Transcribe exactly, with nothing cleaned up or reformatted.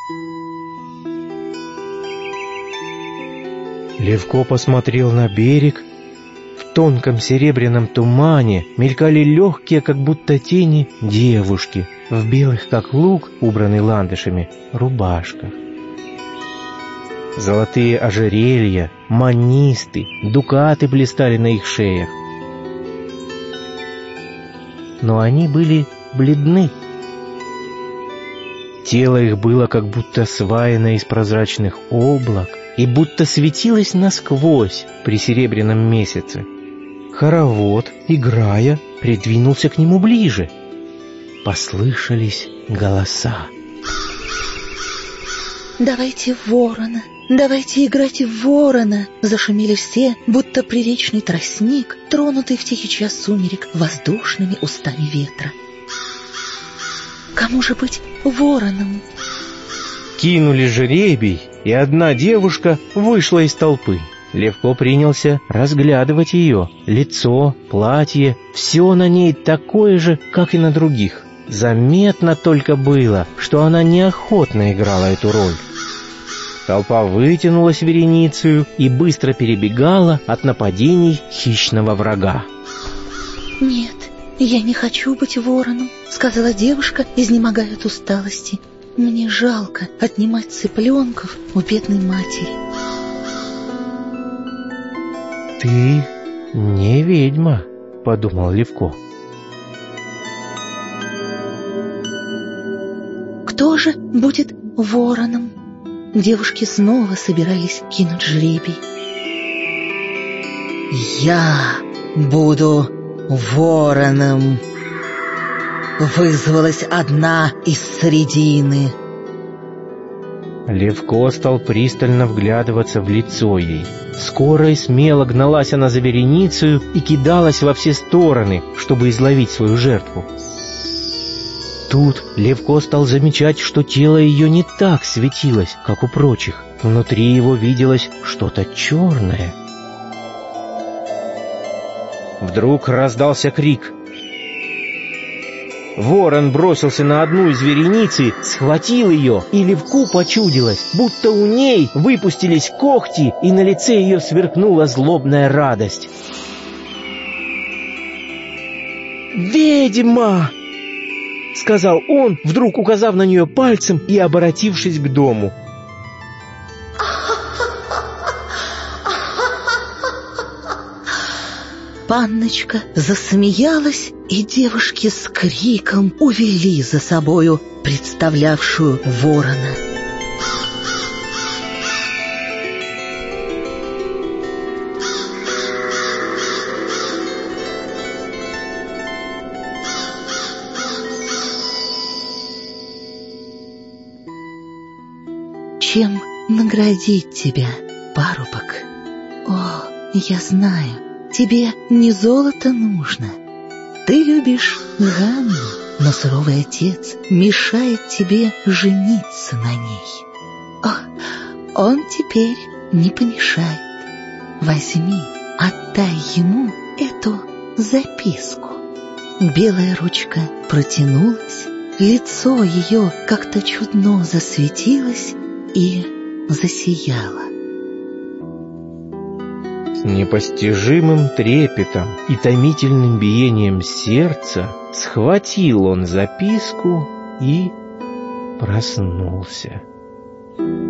Левко посмотрел на берег. В тонком серебряном тумане мелькали легкие, как будто тени, девушки в белых, как лук, убранный ландышами, рубашках. Золотые ожерелья, манисты, дукаты блистали на их шеях. Но они были бледны. Тело их было как будто сваяно из прозрачных облак и будто светилось насквозь при серебряном месяце. Хоровод, играя, придвинулся к нему ближе. Послышались голоса. «Давайте ворона, давайте играть в ворона!» Зашумели все, будто приречный тростник, тронутый в тихий час сумерек воздушными устами ветра. «Кому же быть вороном?» Кинули жребий, и одна девушка вышла из толпы. Левко принялся разглядывать ее. Лицо, платье, все на ней такое же, как и на других. Заметно только было, что она неохотно играла эту роль. Толпа вытянулась вереницею и быстро перебегала от нападений хищного врага. «Нет, я не хочу быть вороном», — сказала девушка, изнемогая от усталости. «Мне жалко отнимать цыпленков у бедной матери». «Ты не ведьма», — подумал Левко. «Кто же будет вороном?» Девушки снова собирались кинуть жребий. «Я буду вороном», — вызвалась одна из средины. Левко стал пристально вглядываться в лицо ей. Скоро и смело гналась она за вереницею и кидалась во все стороны, чтобы изловить свою жертву. Тут Левко стал замечать, что тело ее не так светилось, как у прочих. Внутри его виделось что-то черное. Вдруг раздался крик. Ворон бросился на одну из вереницы, схватил ее, и Левку почудилось, будто у ней выпустились когти, и на лице ее сверкнула злобная радость. «Ведьма!» — сказал он, вдруг указав на нее пальцем и обратившись к дому. Панночка засмеялась, и девушки с криком увели за собою представлявшую ворона. Чем наградить тебя, парубок? О, я знаю, тебе не золото нужно. Ты любишь Ганну, но суровый отец мешает тебе жениться на ней. О, он теперь не помешает. Возьми, отдай ему эту записку. Белая ручка протянулась, лицо ее как-то чудно засветилось и засияло. С непостижимым трепетом и томительным биением сердца схватил он записку и проснулся.